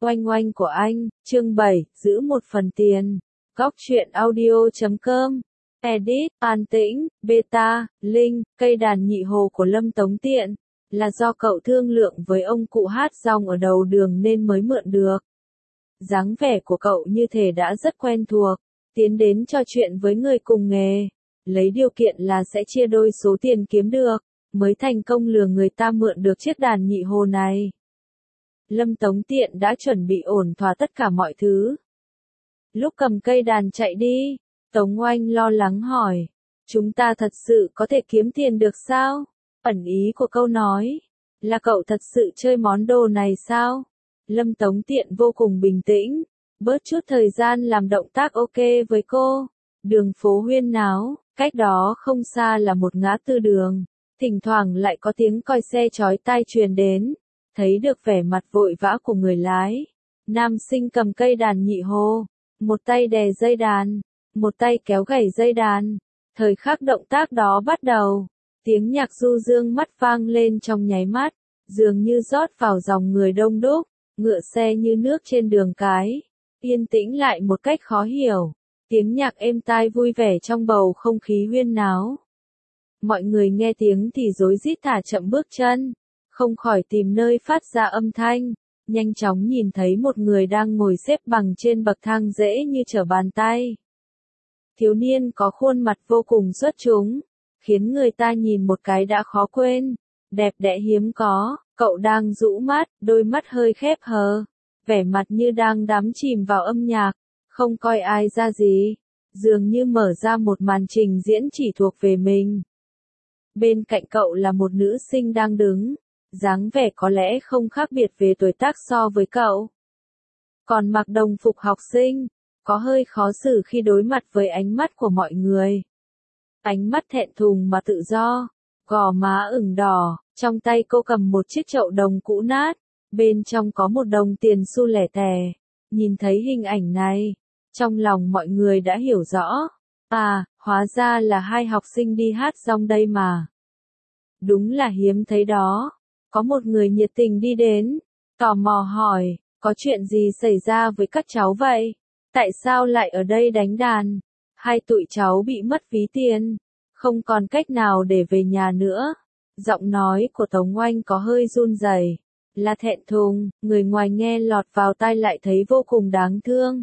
Oanh oanh của anh, chương 7, giữ một phần tiền. Góc truyện audio.com. Edit, An Tĩnh, Beta, Linh, cây đàn nhị hồ của Lâm Tống Tiện. Là do cậu thương lượng với ông cụ hát rong ở đầu đường nên mới mượn được. Dáng vẻ của cậu như thể đã rất quen thuộc. Tiến đến trò chuyện với người cùng nghề. Lấy điều kiện là sẽ chia đôi số tiền kiếm được. Mới thành công lừa người ta mượn được chiếc đàn nhị hồ này. Lâm Tống Tiện đã chuẩn bị ổn thỏa tất cả mọi thứ. Lúc cầm cây đàn chạy đi, Tống Oanh lo lắng hỏi. Chúng ta thật sự có thể kiếm tiền được sao? Ẩn ý của câu nói là cậu thật sự chơi món đồ này sao? Lâm Tống Tiện vô cùng bình tĩnh, bớt chút thời gian làm động tác ok với cô. Đường phố huyên náo, cách đó không xa là một ngã tư đường. Thỉnh thoảng lại có tiếng còi xe chói tai truyền đến. Thấy được vẻ mặt vội vã của người lái. Nam sinh cầm cây đàn nhị hồ. Một tay đè dây đàn. Một tay kéo gảy dây đàn. Thời khắc động tác đó bắt đầu. Tiếng nhạc du dương mắt vang lên trong nháy mắt. Dường như rót vào dòng người đông đúc. Ngựa xe như nước trên đường cái. Yên tĩnh lại một cách khó hiểu. Tiếng nhạc êm tai vui vẻ trong bầu không khí huyên náo. Mọi người nghe tiếng thì rối rít thả chậm bước chân. Không khỏi tìm nơi phát ra âm thanh, nhanh chóng nhìn thấy một người đang ngồi xếp bằng trên bậc thang dễ như trở bàn tay. Thiếu niên có khuôn mặt vô cùng xuất chúng, khiến người ta nhìn một cái đã khó quên, đẹp đẽ hiếm có, cậu đang rũ mắt, đôi mắt hơi khép hờ, vẻ mặt như đang đắm chìm vào âm nhạc, không coi ai ra gì, dường như mở ra một màn trình diễn chỉ thuộc về mình. Bên cạnh cậu là một nữ sinh đang đứng. Dáng vẻ có lẽ không khác biệt về tuổi tác so với cậu. Còn mặc đồng phục học sinh, có hơi khó xử khi đối mặt với ánh mắt của mọi người. Ánh mắt thẹn thùng mà tự do, gò má ửng đỏ, trong tay cô cầm một chiếc chậu đồng cũ nát, bên trong có một đồng tiền xu lẻ tẻ. Nhìn thấy hình ảnh này, trong lòng mọi người đã hiểu rõ. À, hóa ra là hai học sinh đi hát rong đây mà. Đúng là hiếm thấy đó. Có một người nhiệt tình đi đến, tò mò hỏi, có chuyện gì xảy ra với các cháu vậy? Tại sao lại ở đây đánh đàn? Hai tụi cháu bị mất ví tiền, không còn cách nào để về nhà nữa. Giọng nói của Tống Oanh có hơi run rẩy, là thẹn thùng, người ngoài nghe lọt vào tai lại thấy vô cùng đáng thương.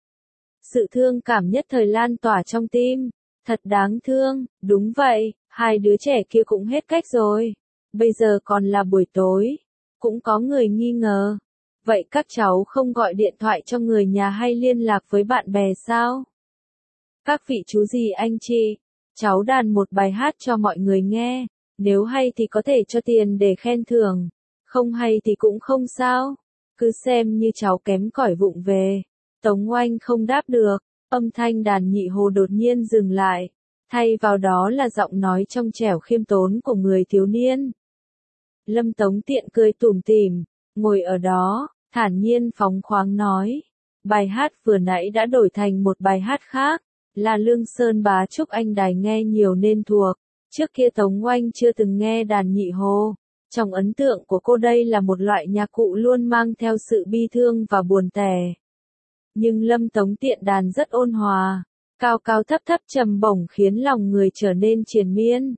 Sự thương cảm nhất thời lan tỏa trong tim, thật đáng thương, đúng vậy, hai đứa trẻ kia cũng hết cách rồi. Bây giờ còn là buổi tối, cũng có người nghi ngờ. Vậy các cháu không gọi điện thoại cho người nhà hay liên lạc với bạn bè sao? Các vị chú dì anh chị, cháu đàn một bài hát cho mọi người nghe, nếu hay thì có thể cho tiền để khen thưởng, không hay thì cũng không sao, cứ xem như cháu kém cỏi vụng về. Tống Oanh không đáp được, âm thanh đàn nhị hồ đột nhiên dừng lại, thay vào đó là giọng nói trong trẻo khiêm tốn của người thiếu niên. Lâm Tống Tiện cười tủm tỉm, ngồi ở đó, thản nhiên phóng khoáng nói. Bài hát vừa nãy đã đổi thành một bài hát khác, là Lương Sơn Bá Trúc anh đài nghe nhiều nên thuộc. Trước kia Tống Oanh chưa từng nghe đàn nhị hồ. Trong ấn tượng của cô đây là một loại nhạc cụ luôn mang theo sự bi thương và buồn tẻ. Nhưng Lâm Tống Tiện đàn rất ôn hòa, cao cao thấp thấp trầm bổng khiến lòng người trở nên triền miên.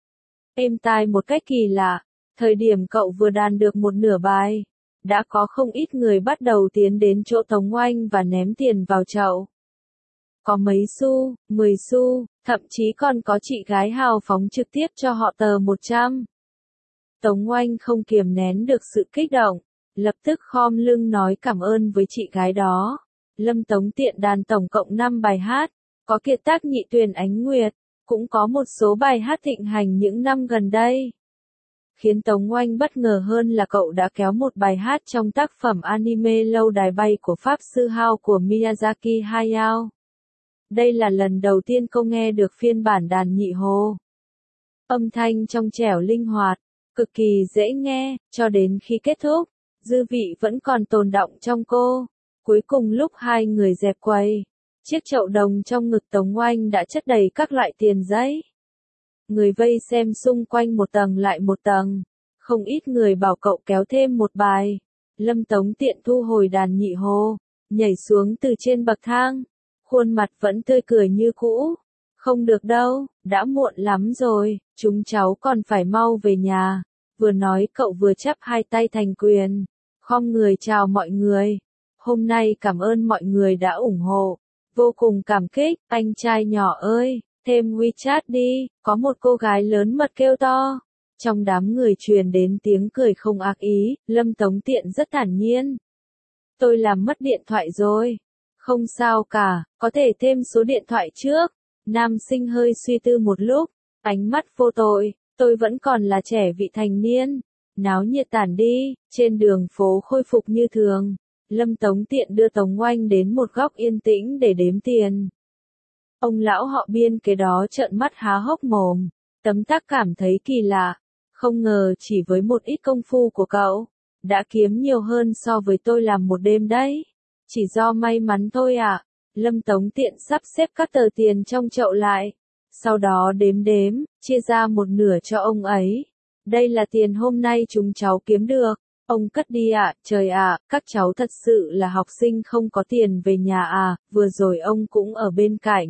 Êm tai một cách kỳ lạ. Thời điểm cậu vừa đàn được một nửa bài, đã có không ít người bắt đầu tiến đến chỗ Tống Oanh và ném tiền vào chậu. Có mấy xu, 10 xu, thậm chí còn có chị gái hào phóng trực tiếp cho họ tờ 100. Tống Oanh không kiềm nén được sự kích động, lập tức khom lưng nói cảm ơn với chị gái đó. Lâm Tống Tiện đàn tổng cộng 5 bài hát, có kiệt tác Nhị Tuyền Ánh Nguyệt, cũng có một số bài hát thịnh hành những năm gần đây. Khiến Tống Oanh bất ngờ hơn là cậu đã kéo một bài hát trong tác phẩm anime Lâu Đài Bay của Pháp Sư Hao của Miyazaki Hayao. Đây là lần đầu tiên cô nghe được phiên bản đàn nhị hồ. Âm thanh trong trẻo linh hoạt, cực kỳ dễ nghe, cho đến khi kết thúc, dư vị vẫn còn tồn đọng trong cô. Cuối cùng lúc hai người dẹp quầy, chiếc chậu đồng trong ngực Tống Oanh đã chất đầy các loại tiền giấy. Người vây xem xung quanh một tầng lại một tầng, không ít người bảo cậu kéo thêm một bài, Lâm Tống Tiện thu hồi đàn nhị hồ, nhảy xuống từ trên bậc thang, khuôn mặt vẫn tươi cười như cũ. Không được đâu, đã muộn lắm rồi, chúng cháu còn phải mau về nhà. Vừa nói cậu vừa chắp hai tay thành quyền, khom người chào mọi người. Hôm nay cảm ơn mọi người đã ủng hộ, vô cùng cảm kích. Anh trai nhỏ ơi, thêm WeChat đi, có một cô gái lớn mật kêu to. Trong đám người truyền đến tiếng cười không ác ý, Lâm Tống Tiện rất thản nhiên. Tôi làm mất điện thoại rồi. Không sao cả, có thể thêm số điện thoại trước. Nam sinh hơi suy tư một lúc, ánh mắt vô tội, tôi vẫn còn là trẻ vị thành niên. Náo nhiệt tản đi, trên đường phố khôi phục như thường. Lâm Tống Tiện đưa Tống Oanh đến một góc yên tĩnh để đếm tiền. Ông lão họ Biên kế đó trợn mắt há hốc mồm, tấm tắc cảm thấy kỳ lạ. Không ngờ chỉ với một ít công phu của cậu, đã kiếm nhiều hơn so với tôi làm một đêm đấy. Chỉ do may mắn thôi ạ. Lâm Tống Tiện sắp xếp các tờ tiền trong chậu lại. Sau đó đếm đếm, chia ra một nửa cho ông ấy. Đây là tiền hôm nay chúng cháu kiếm được. Ông cất đi ạ, trời ạ, các cháu thật sự là học sinh không có tiền về nhà à, vừa rồi ông cũng ở bên cạnh.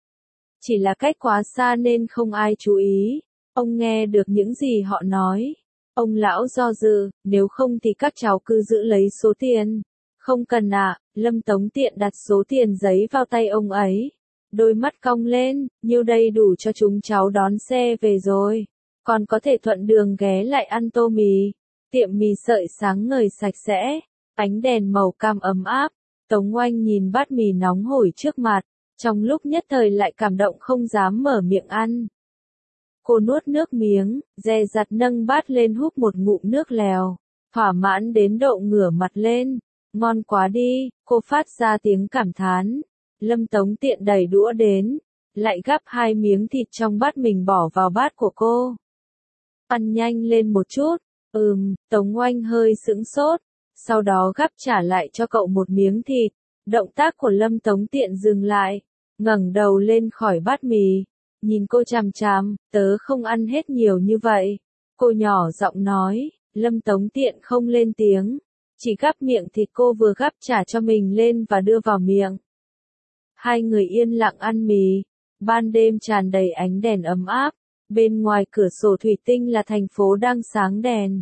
Chỉ là cách quá xa nên không ai chú ý. Ông nghe được những gì họ nói. Ông lão do dự, nếu không thì các cháu cứ giữ lấy số tiền. Không cần ạ, Lâm Tống Tiện đặt số tiền giấy vào tay ông ấy. Đôi mắt cong lên, nhiêu đây đủ cho chúng cháu đón xe về rồi. Còn có thể thuận đường ghé lại ăn tô mì. Tiệm mì sợi sáng ngời sạch sẽ, ánh đèn màu cam ấm áp. Tống Oanh nhìn bát mì nóng hổi trước mặt, trong lúc nhất thời lại cảm động không dám mở miệng ăn. Cô nuốt nước miếng, dè dặt nâng bát lên húp một ngụm nước lèo, thỏa mãn đến độ ngửa mặt lên. Ngon quá đi, cô phát ra tiếng cảm thán. Lâm Tống Tiện đẩy đũa đến, lại gắp hai miếng thịt trong bát mình bỏ vào bát của cô. Ăn nhanh lên một chút. Tống Oanh hơi sững sốt, sau đó gắp trả lại cho cậu một miếng thịt. Động tác của Lâm Tống Tiện dừng lại, ngẩng đầu lên khỏi bát mì, nhìn cô chằm chằm, tớ không ăn hết nhiều như vậy. Cô nhỏ giọng nói, Lâm Tống Tiện không lên tiếng, chỉ gắp miệng thịt cô vừa gắp trả cho mình lên và đưa vào miệng. Hai người yên lặng ăn mì, ban đêm tràn đầy ánh đèn ấm áp. Bên ngoài cửa sổ thủy tinh là thành phố đang sáng đèn.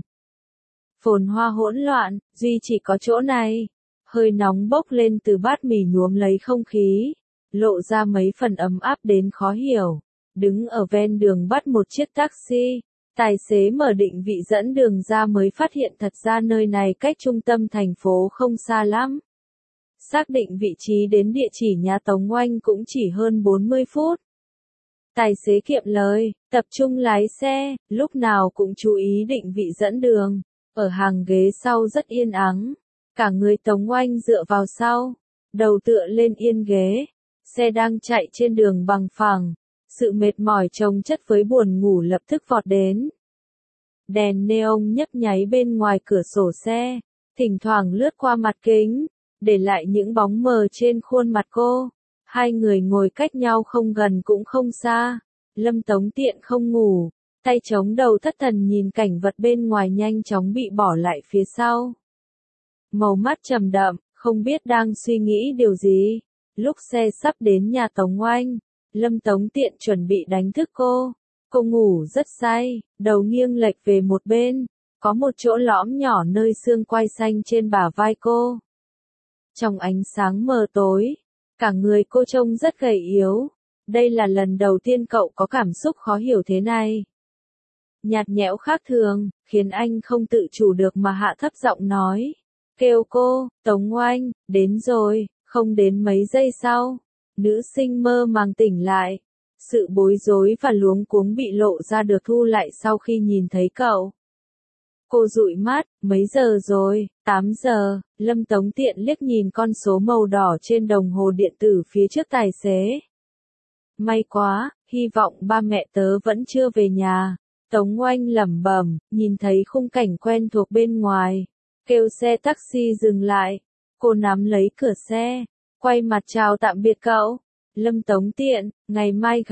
Phồn hoa hỗn loạn, duy chỉ có chỗ này. Hơi nóng bốc lên từ bát mì nhuốm lấy không khí, lộ ra mấy phần ấm áp đến khó hiểu. Đứng ở ven đường bắt một chiếc taxi, tài xế mở định vị dẫn đường ra mới phát hiện thật ra nơi này cách trung tâm thành phố không xa lắm. Xác định vị trí đến địa chỉ nhà Tống Oanh cũng chỉ hơn 40 phút. Tài xế kiệm lời, tập trung lái xe, lúc nào cũng chú ý định vị dẫn đường. Ở hàng ghế sau rất yên ắng. Cả người Tống Oanh dựa vào sau, đầu tựa lên yên ghế. Xe đang chạy trên đường bằng phẳng. Sự mệt mỏi chồng chất với buồn ngủ lập tức vọt đến. Đèn neon nhấp nháy bên ngoài cửa sổ xe, thỉnh thoảng lướt qua mặt kính, để lại những bóng mờ trên khuôn mặt cô. Hai người ngồi cách nhau không gần cũng không xa. Lâm Tống Tiện không ngủ, tay chống đầu thất thần nhìn cảnh vật bên ngoài nhanh chóng bị bỏ lại phía sau. Màu mắt trầm đậm, không biết đang suy nghĩ điều gì. Lúc xe sắp đến nhà Tống Oanh, Lâm Tống Tiện chuẩn bị đánh thức cô. Cô ngủ rất say, đầu nghiêng lệch về một bên, có một chỗ lõm nhỏ nơi xương quai xanh trên bả vai cô. Trong ánh sáng mờ tối, cả người cô trông rất gầy yếu. Đây là lần đầu tiên cậu có cảm xúc khó hiểu thế này. Nhạt nhẽo khác thường, khiến anh không tự chủ được mà hạ thấp giọng nói. Kêu cô, Tống Oanh, đến rồi. Không đến mấy giây sau, nữ sinh mơ màng tỉnh lại. Sự bối rối và luống cuống bị lộ ra được thu lại sau khi nhìn thấy cậu. Cô dụi mắt, mấy giờ rồi? 8 giờ. Lâm Tống Tiện liếc nhìn con số màu đỏ trên đồng hồ điện tử phía trước tài xế. May quá, hy vọng ba mẹ tớ vẫn chưa về nhà. Tống Oanh lẩm bẩm, nhìn thấy khung cảnh quen thuộc bên ngoài. Kêu xe taxi dừng lại. Cô nắm lấy cửa xe, quay mặt chào tạm biệt cậu. Lâm Tống Tiện, ngày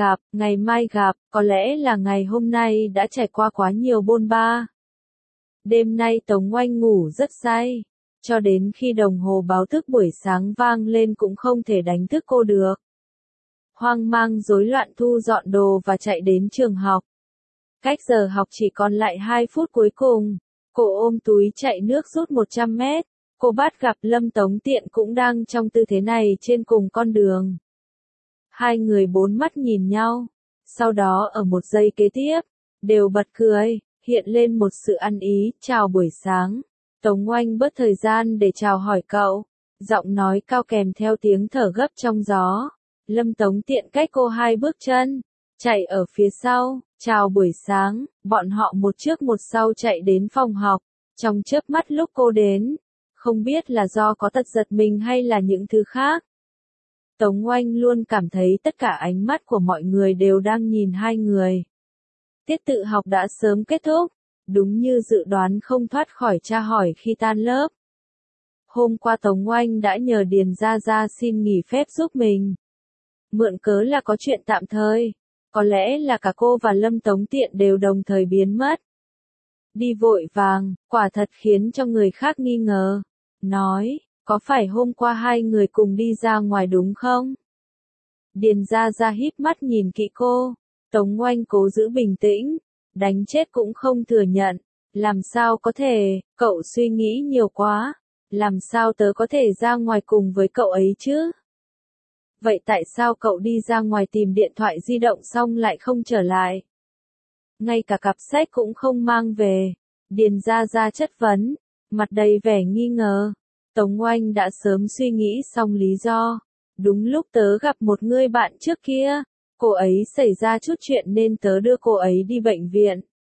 mai gặp, có lẽ là ngày hôm nay đã trải qua quá nhiều bôn ba. Đêm nay Tống Oanh ngủ rất say, cho đến khi đồng hồ báo thức buổi sáng vang lên cũng không thể đánh thức cô được. Hoang mang rối loạn thu dọn đồ và chạy đến trường học. Cách giờ học chỉ còn lại 2 phút cuối cùng, cô ôm túi chạy nước rút 100 mét, cô bắt gặp Lâm Tống Tiện cũng đang trong tư thế này trên cùng con đường. Hai người bốn mắt nhìn nhau, sau đó ở một giây kế tiếp, đều bật cười, hiện lên một sự ăn ý, chào buổi sáng. Tống Oanh bớt thời gian để chào hỏi cậu, giọng nói cao kèm theo tiếng thở gấp trong gió. Lâm Tống Tiện cách cô 2 bước chân, chạy ở phía sau, chào buổi sáng, bọn họ một trước một sau chạy đến phòng học. Trong chớp mắt lúc cô đến, không biết là do có tật giật mình hay là những thứ khác. Tống Oanh luôn cảm thấy tất cả ánh mắt của mọi người đều đang nhìn hai người. Tiết tự học đã sớm kết thúc, đúng như dự đoán không thoát khỏi tra hỏi khi tan lớp. Hôm qua Tống Oanh đã nhờ Điền Gia Gia xin nghỉ phép giúp mình. Mượn cớ là có chuyện tạm thời, có lẽ là cả cô và Lâm Tống Tiện đều đồng thời biến mất. Đi vội vàng, quả thật khiến cho người khác nghi ngờ. Nói, có phải hôm qua hai người cùng đi ra ngoài đúng không? Điền Gia Gia híp mắt nhìn kỹ cô, Tống Oanh cố giữ bình tĩnh, đánh chết cũng không thừa nhận. Làm sao có thể, cậu suy nghĩ nhiều quá, làm sao tớ có thể ra ngoài cùng với cậu ấy chứ? Vậy tại sao cậu đi ra ngoài tìm điện thoại di động xong lại không trở lại? Ngay cả cặp sách cũng không mang về. Điền Gia Gia chất vấn, mặt đầy vẻ nghi ngờ. Tống Oanh đã sớm suy nghĩ xong lý do. Đúng lúc tớ gặp một người bạn trước kia, cô ấy xảy ra chút chuyện nên tớ đưa cô ấy đi bệnh viện.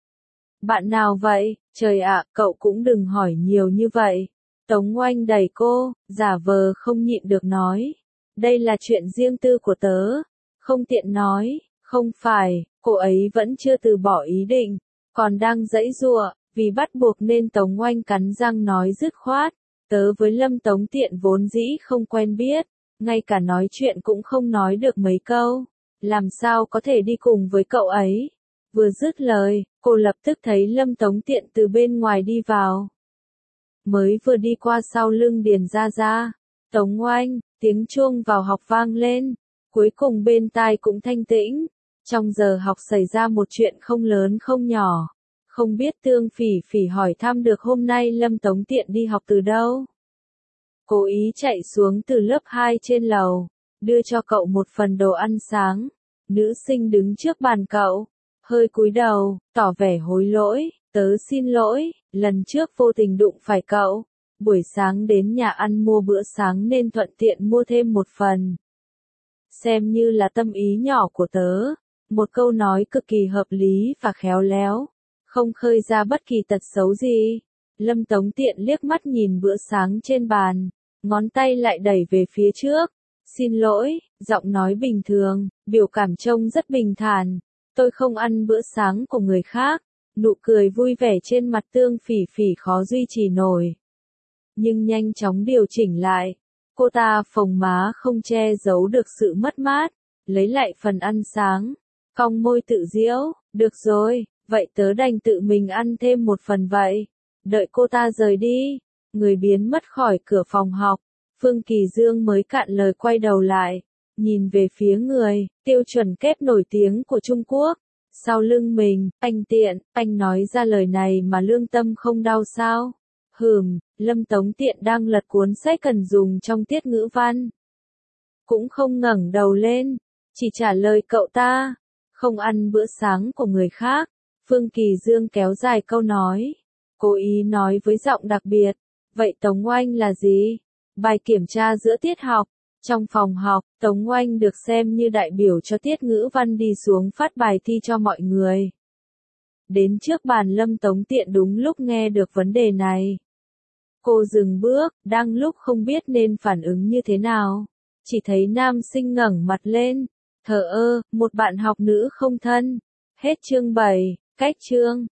Bạn nào vậy? Trời ạ, cậu cũng đừng hỏi nhiều như vậy. Tống Oanh đẩy cô, giả vờ không nhịn được nói. Đây là chuyện riêng tư của tớ. Không tiện nói, không phải, cô ấy vẫn chưa từ bỏ ý định, còn đang giãy giụa, vì bắt buộc nên Tống Oanh cắn răng nói dứt khoát. Tớ với Lâm Tống Tiện vốn dĩ không quen biết, ngay cả nói chuyện cũng không nói được mấy câu. Làm sao có thể đi cùng với cậu ấy? Vừa dứt lời, cô lập tức thấy Lâm Tống Tiện từ bên ngoài đi vào. Mới vừa đi qua sau lưng Điền Gia Gia, Tống Oanh, tiếng chuông vào học vang lên, cuối cùng bên tai cũng thanh tĩnh. Trong giờ học xảy ra một chuyện không lớn không nhỏ. Không biết Tương Phỉ Phỉ hỏi thăm được hôm nay Lâm Tống Tiện đi học từ đâu. Cố ý chạy xuống từ lớp 2 trên lầu, đưa cho cậu một phần đồ ăn sáng. Nữ sinh đứng trước bàn cậu, hơi cúi đầu, tỏ vẻ hối lỗi, tớ xin lỗi, lần trước vô tình đụng phải cậu. Buổi sáng đến nhà ăn mua bữa sáng nên thuận tiện mua thêm một phần. Xem như là tâm ý nhỏ của tớ, một câu nói cực kỳ hợp lý và khéo léo, không khơi ra bất kỳ tật xấu gì. Lâm Tống Tiện liếc mắt nhìn bữa sáng trên bàn, ngón tay lại đẩy về phía trước. Xin lỗi, giọng nói bình thường, biểu cảm trông rất bình thản. Tôi không ăn bữa sáng của người khác. Nụ cười vui vẻ trên mặt Tương Phỉ Phỉ khó duy trì nổi. Nhưng nhanh chóng điều chỉnh lại. Cô ta phồng má không che giấu được sự mất mát, lấy lại phần ăn sáng, cong môi tự giễu, được rồi, vậy tớ đành tự mình ăn thêm một phần vậy. Đợi cô ta rời đi, người biến mất khỏi cửa phòng học, Phương Kỳ Dương mới cạn lời quay đầu lại, nhìn về phía người, tiêu chuẩn kép nổi tiếng của Trung Quốc. Sau lưng mình, anh Tiện, anh nói ra lời này mà lương tâm không đau sao? Lâm Tống Tiện đang lật cuốn sách cần dùng trong tiết ngữ văn. Cũng không ngẩng đầu lên, chỉ trả lời cậu ta, không ăn bữa sáng của người khác. Phương Kỳ Dương kéo dài câu nói, cố ý nói với giọng đặc biệt, vậy Tống Oanh là gì? Bài kiểm tra giữa tiết học. Trong phòng học, Tống Oanh được xem như đại biểu cho tiết ngữ văn đi xuống phát bài thi cho mọi người. Đến trước bàn Lâm Tống Tiện đúng lúc nghe được vấn đề này. Cô dừng bước, đang lúc không biết nên phản ứng như thế nào. Chỉ thấy nam sinh ngẩng mặt lên, thờ ơ, một bạn học nữ không thân. Hết chương 7, cách chương.